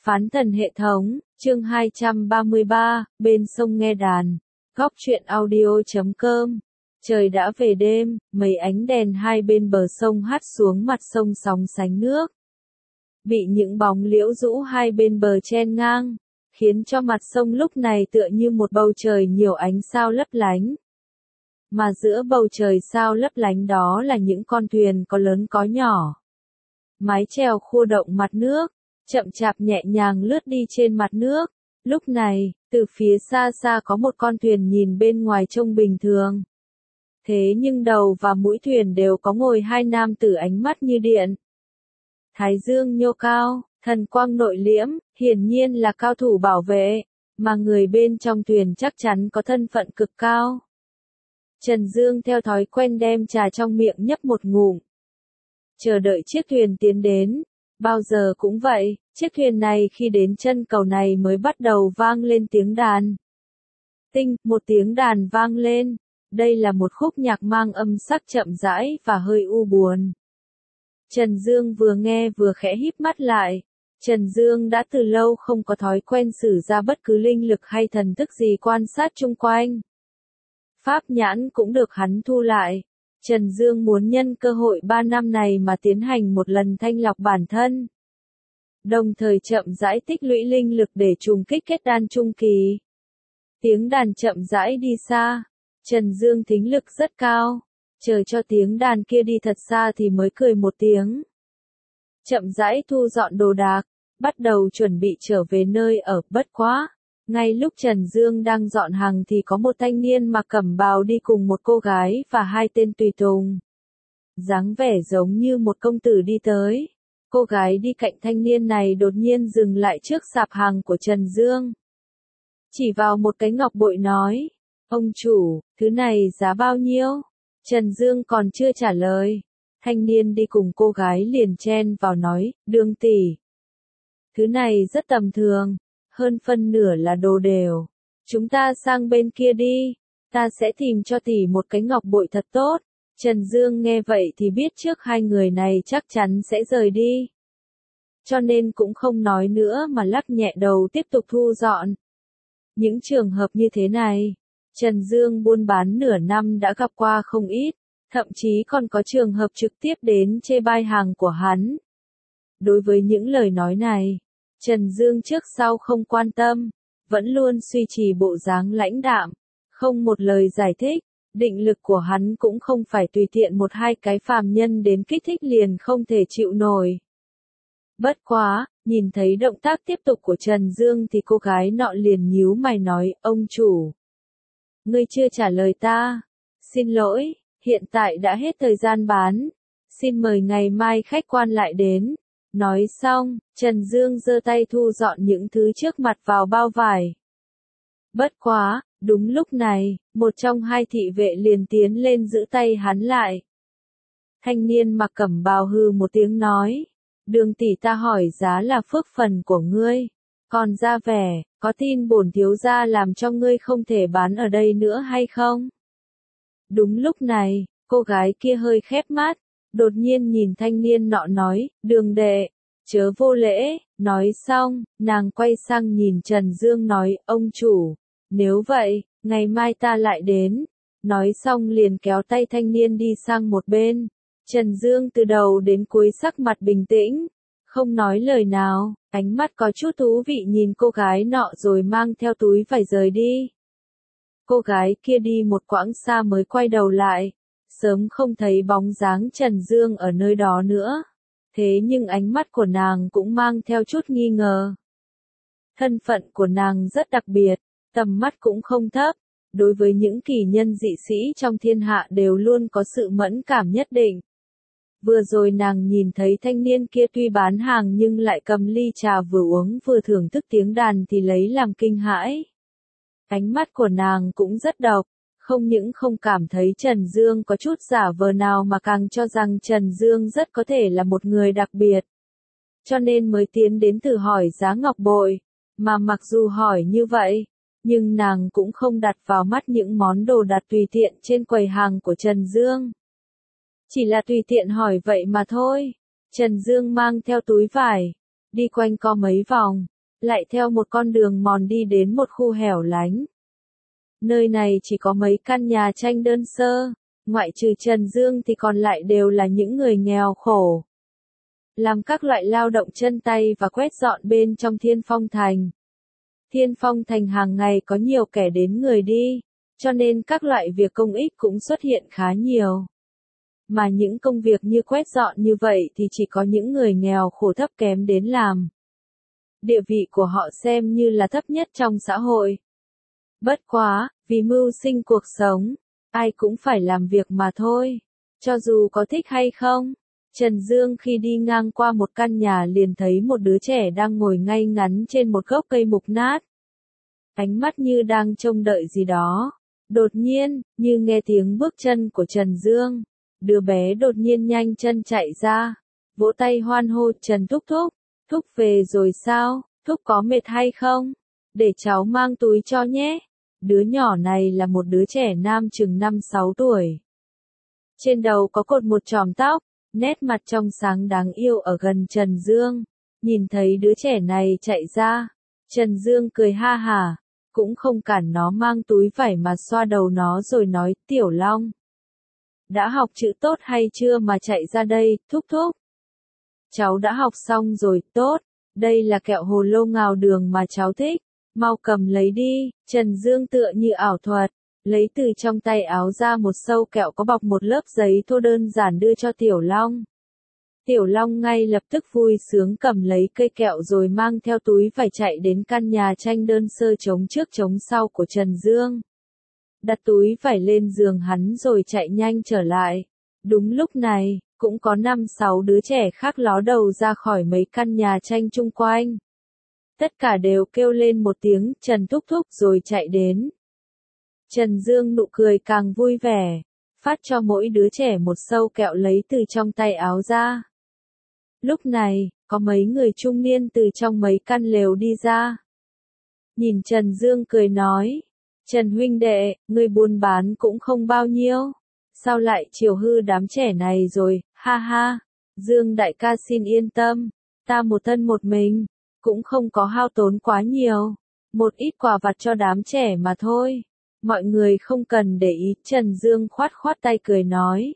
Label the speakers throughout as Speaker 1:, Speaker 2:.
Speaker 1: Phán thần hệ thống, chương 233, bên sông nghe đàn. Góc truyện audio.com. Trời đã về đêm, mấy ánh đèn hai bên bờ sông hắt xuống mặt sông sóng sánh nước. Bị những bóng liễu rũ hai bên bờ chen ngang, khiến cho mặt sông lúc này tựa như một bầu trời nhiều ánh sao lấp lánh. Mà giữa bầu trời sao lấp lánh đó là những con thuyền có lớn có nhỏ. Mái chèo khua động mặt nước, chậm chạp nhẹ nhàng lướt đi trên mặt nước. Lúc này, từ phía xa xa có một con thuyền nhìn bên ngoài trông bình thường. Thế nhưng đầu và mũi thuyền đều có ngồi hai nam tử ánh mắt như điện. Thái dương nhô cao, thần quang nội liễm, hiển nhiên là cao thủ bảo vệ, mà người bên trong thuyền chắc chắn có thân phận cực cao. Trần Dương theo thói quen đem trà trong miệng nhấp một ngụm. Chờ đợi chiếc thuyền tiến đến. Bao giờ cũng vậy, chiếc thuyền này khi đến chân cầu này mới bắt đầu vang lên tiếng đàn. Tinh, một tiếng đàn vang lên. Đây là một khúc nhạc mang âm sắc chậm rãi và hơi u buồn. Trần Dương vừa nghe vừa khẽ híp mắt lại. Trần Dương đã từ lâu không có thói quen sử ra bất cứ linh lực hay thần thức gì quan sát chung quanh. Pháp nhãn cũng được hắn thu lại. Trần Dương muốn nhân cơ hội 3 năm này mà tiến hành một lần thanh lọc bản thân. Đồng thời chậm rãi tích lũy linh lực để trùng kích kết đan trung kỳ. Tiếng đàn chậm rãi đi xa. Trần Dương thính lực rất cao. Chờ cho tiếng đàn kia đi thật xa thì mới cười một tiếng. Chậm rãi thu dọn đồ đạc. Bắt đầu chuẩn bị trở về nơi ở, bất quá. Ngay lúc Trần Dương đang dọn hàng thì có một thanh niên mặc cẩm bào đi cùng một cô gái và hai tên tùy tùng. Dáng vẻ giống như một công tử đi tới. Cô gái đi cạnh thanh niên này đột nhiên dừng lại trước sạp hàng của Trần Dương. Chỉ vào một cái ngọc bội nói, ông chủ, thứ này giá bao nhiêu? Trần Dương còn chưa trả lời. Thanh niên đi cùng cô gái liền chen vào nói, Đường tỷ. Thứ này rất tầm thường. Hơn phân nửa là đồ đều. Chúng ta sang bên kia đi. Ta sẽ tìm cho tỷ một cái ngọc bội thật tốt. Trần Dương nghe vậy thì biết trước hai người này chắc chắn sẽ rời đi. Cho nên cũng không nói nữa mà lắc nhẹ đầu tiếp tục thu dọn. Những trường hợp như thế này, Trần Dương buôn bán nửa năm đã gặp qua không ít. Thậm chí còn có trường hợp trực tiếp đến chê bai hàng của hắn. Đối với những lời nói này, Trần Dương trước sau không quan tâm, vẫn luôn suy trì bộ dáng lãnh đạm, không một lời giải thích, định lực của hắn cũng không phải tùy tiện một hai cái phàm nhân đến kích thích liền không thể chịu nổi. Bất quá, nhìn thấy động tác tiếp tục của Trần Dương thì cô gái nọ liền nhíu mày nói, ông chủ. Ngươi chưa trả lời ta. Xin lỗi, hiện tại đã hết thời gian bán. Xin mời ngày mai khách quan lại đến. Nói xong, Trần Dương giơ tay thu dọn những thứ trước mặt vào bao vải. Bất quá, đúng lúc này, một trong hai thị vệ liền tiến lên giữ tay hắn lại. Thanh niên mặc cẩm bào hừ một tiếng nói, Đường tỷ ta hỏi giá là phước phần của ngươi, còn ra vẻ, có tin bổn thiếu gia làm cho ngươi không thể bán ở đây nữa hay không? Đúng lúc này, cô gái kia hơi khép mắt. Đột nhiên nhìn thanh niên nọ nói, Đường đệ, chớ vô lễ, nói xong, nàng quay sang nhìn Trần Dương nói, ông chủ, nếu vậy, ngày mai ta lại đến. Nói xong liền kéo tay thanh niên đi sang một bên. Trần Dương từ đầu đến cuối sắc mặt bình tĩnh, không nói lời nào, ánh mắt có chút thú vị nhìn cô gái nọ rồi mang theo túi vải rời đi. Cô gái kia đi một quãng xa mới quay đầu lại. Sớm không thấy bóng dáng Trần Dương ở nơi đó nữa. Thế nhưng ánh mắt của nàng cũng mang theo chút nghi ngờ. Thân phận của nàng rất đặc biệt, tầm mắt cũng không thấp. Đối với những kỳ nhân dị sĩ trong thiên hạ đều luôn có sự mẫn cảm nhất định. Vừa rồi nàng nhìn thấy thanh niên kia tuy bán hàng nhưng lại cầm ly trà vừa uống vừa thưởng thức tiếng đàn thì lấy làm kinh hãi. Ánh mắt của nàng cũng rất độc. Không những không cảm thấy Trần Dương có chút giả vờ nào mà càng cho rằng Trần Dương rất có thể là một người đặc biệt. Cho nên mới tiến đến thử hỏi giá ngọc bội. Mà mặc dù hỏi như vậy, nhưng nàng cũng không đặt vào mắt những món đồ đặt tùy tiện trên quầy hàng của Trần Dương. Chỉ là tùy tiện hỏi vậy mà thôi. Trần Dương mang theo túi vải, đi quanh co mấy vòng, lại theo một con đường mòn đi đến một khu hẻo lánh. Nơi này chỉ có mấy căn nhà tranh đơn sơ, ngoại trừ Trần Dương thì còn lại đều là những người nghèo khổ. Làm các loại lao động chân tay và quét dọn bên trong Thiên Phong Thành. Thiên Phong Thành hàng ngày có nhiều kẻ đến người đi, cho nên các loại việc công ích cũng xuất hiện khá nhiều. Mà những công việc như quét dọn như vậy thì chỉ có những người nghèo khổ thấp kém đến làm. Địa vị của họ xem như là thấp nhất trong xã hội. Bất quá, vì mưu sinh cuộc sống, ai cũng phải làm việc mà thôi, cho dù có thích hay không. Trần Dương khi đi ngang qua một căn nhà liền thấy một đứa trẻ đang ngồi ngay ngắn trên một gốc cây mục nát. Ánh mắt như đang trông đợi gì đó. Đột nhiên, như nghe tiếng bước chân của Trần Dương, đứa bé đột nhiên nhanh chân chạy ra, vỗ tay hoan hô, Trần Thúc Thúc, Thúc về rồi sao, Thúc có mệt hay không? Để cháu mang túi cho nhé. Đứa nhỏ này là một đứa trẻ nam chừng 5-6 tuổi. Trên đầu có cột một chòm tóc, nét mặt trong sáng đáng yêu ở gần Trần Dương. Nhìn thấy đứa trẻ này chạy ra, Trần Dương cười ha hả, cũng không cản nó mang túi vải mà xoa đầu nó rồi nói, Tiểu Long, đã học chữ tốt hay chưa mà chạy ra đây, Thúc Thúc? Cháu đã học xong rồi, tốt, đây là kẹo hồ lô ngào đường mà cháu thích, mau cầm lấy đi. Trần Dương tựa như ảo thuật, lấy từ trong tay áo ra một sâu kẹo có bọc một lớp giấy thô đơn giản đưa cho Tiểu Long. Tiểu Long ngay lập tức vui sướng cầm lấy cây kẹo rồi mang theo túi vải chạy đến căn nhà tranh đơn sơ trống trước trống sau của Trần Dương. Đặt túi vải lên giường hắn rồi chạy nhanh trở lại. Đúng lúc này, cũng có 5-6 đứa trẻ khác ló đầu ra khỏi mấy căn nhà tranh chung quanh. Tất cả đều kêu lên một tiếng Trần Thúc Thúc rồi chạy đến. Trần Dương nụ cười càng vui vẻ, phát cho mỗi đứa trẻ một sâu kẹo lấy từ trong tay áo ra. Lúc này, có mấy người trung niên từ trong mấy căn lều đi ra. Nhìn Trần Dương cười nói, Trần huynh đệ, ngươi buôn bán cũng không bao nhiêu, sao lại chiều hư đám trẻ này rồi, ha ha. Dương đại ca xin yên tâm, ta một thân một mình, cũng không có hao tốn quá nhiều, một ít quà vặt cho đám trẻ mà thôi. Mọi người không cần để ý, Trần Dương khoát khoát tay cười nói.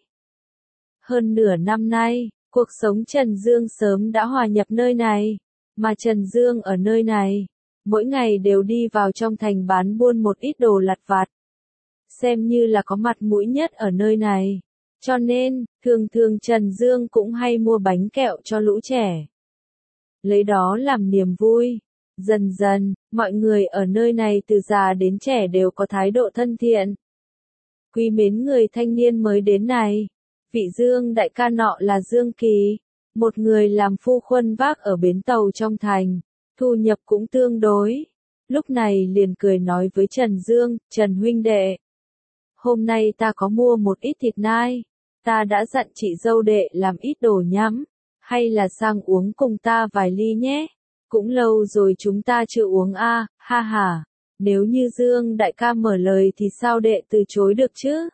Speaker 1: Hơn nửa năm nay, cuộc sống Trần Dương sớm đã hòa nhập nơi này, mà Trần Dương ở nơi này, mỗi ngày đều đi vào trong thành bán buôn một ít đồ lặt vặt. Xem như là có mặt mũi nhất ở nơi này, cho nên, thường thường Trần Dương cũng hay mua bánh kẹo cho lũ trẻ. Lấy đó làm niềm vui. Dần dần, mọi người ở nơi này từ già đến trẻ đều có thái độ thân thiện. Quý mến người thanh niên mới đến này. Vị Dương đại ca nọ là Dương Kỳ, một người làm phu khuân vác ở bến tàu trong thành, thu nhập cũng tương đối. Lúc này liền cười nói với Trần Dương, Trần huynh đệ, hôm nay ta có mua một ít thịt nai, ta đã dặn chị dâu đệ làm ít đồ nhắm, hay là sang uống cùng ta vài ly nhé. Cũng lâu rồi chúng ta chưa uống a, ha ha. Nếu như Dương đại ca mở lời thì sao đệ từ chối được chứ?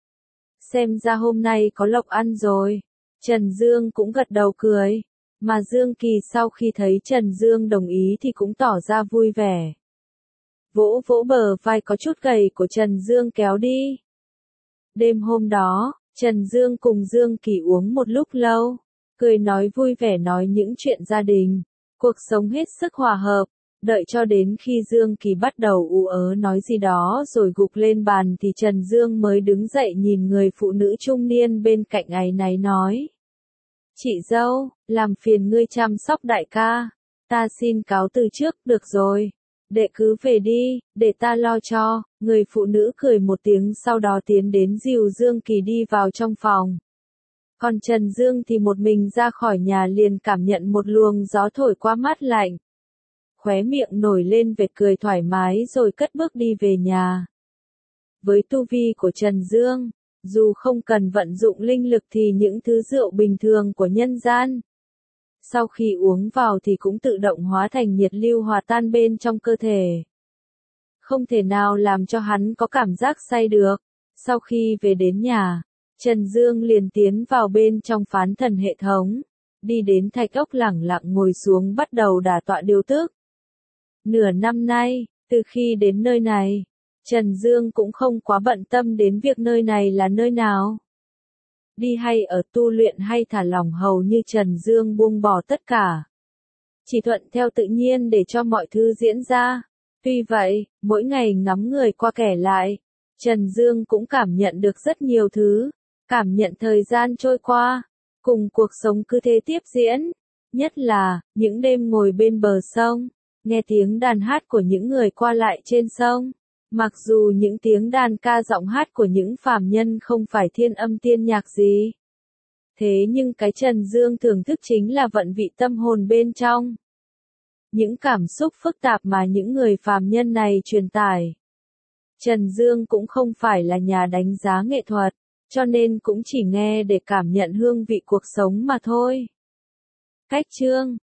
Speaker 1: Xem ra hôm nay có lộc ăn rồi. Trần Dương cũng gật đầu cười. Mà Dương Kỳ sau khi thấy Trần Dương đồng ý thì cũng tỏ ra vui vẻ. Vỗ vỗ bờ vai có chút gầy của Trần Dương kéo đi. Đêm hôm đó, Trần Dương cùng Dương Kỳ uống một lúc lâu, cười nói vui vẻ nói những chuyện gia đình. Cuộc sống hết sức hòa hợp, đợi cho đến khi Dương Kỳ bắt đầu ú ớ nói gì đó rồi gục lên bàn thì Trần Dương mới đứng dậy nhìn người phụ nữ trung niên bên cạnh áy náy nói. Chị dâu, làm phiền ngươi chăm sóc đại ca, ta xin cáo từ trước, được rồi, đệ cứ về đi, để ta lo cho. Người phụ nữ cười một tiếng sau đó tiến đến dìu Dương Kỳ đi vào trong phòng. Còn Trần Dương thì một mình ra khỏi nhà liền cảm nhận một luồng gió thổi qua mát lạnh. Khóe miệng nổi lên vệt cười thoải mái rồi cất bước đi về nhà. Với tu vi của Trần Dương, dù không cần vận dụng linh lực thì những thứ rượu bình thường của nhân gian, sau khi uống vào thì cũng tự động hóa thành nhiệt lưu hòa tan bên trong cơ thể. Không thể nào làm cho hắn có cảm giác say được. Sau khi về đến nhà, Trần Dương liền tiến vào bên trong phán thần hệ thống, đi đến thạch ốc lẳng lặng ngồi xuống bắt đầu đả tọa điều tức. Nửa năm nay, từ khi đến nơi này, Trần Dương cũng không quá bận tâm đến việc nơi này là nơi nào. Đi hay ở, tu luyện hay thả lỏng, hầu như Trần Dương buông bỏ tất cả. Chỉ thuận theo tự nhiên để cho mọi thứ diễn ra. Tuy vậy, mỗi ngày ngắm người qua kẻ lại, Trần Dương cũng cảm nhận được rất nhiều thứ, cảm nhận thời gian trôi qua, cùng cuộc sống cứ thế tiếp diễn. Nhất là, những đêm ngồi bên bờ sông, nghe tiếng đàn hát của những người qua lại trên sông. Mặc dù những tiếng đàn ca giọng hát của những phàm nhân không phải thiên âm tiên nhạc gì. Thế nhưng cái Trần Dương thưởng thức chính là vận vị tâm hồn bên trong. Những cảm xúc phức tạp mà những người phàm nhân này truyền tải. Trần Dương cũng không phải là nhà đánh giá nghệ thuật, cho nên cũng chỉ nghe để cảm nhận hương vị cuộc sống mà thôi. Cách chương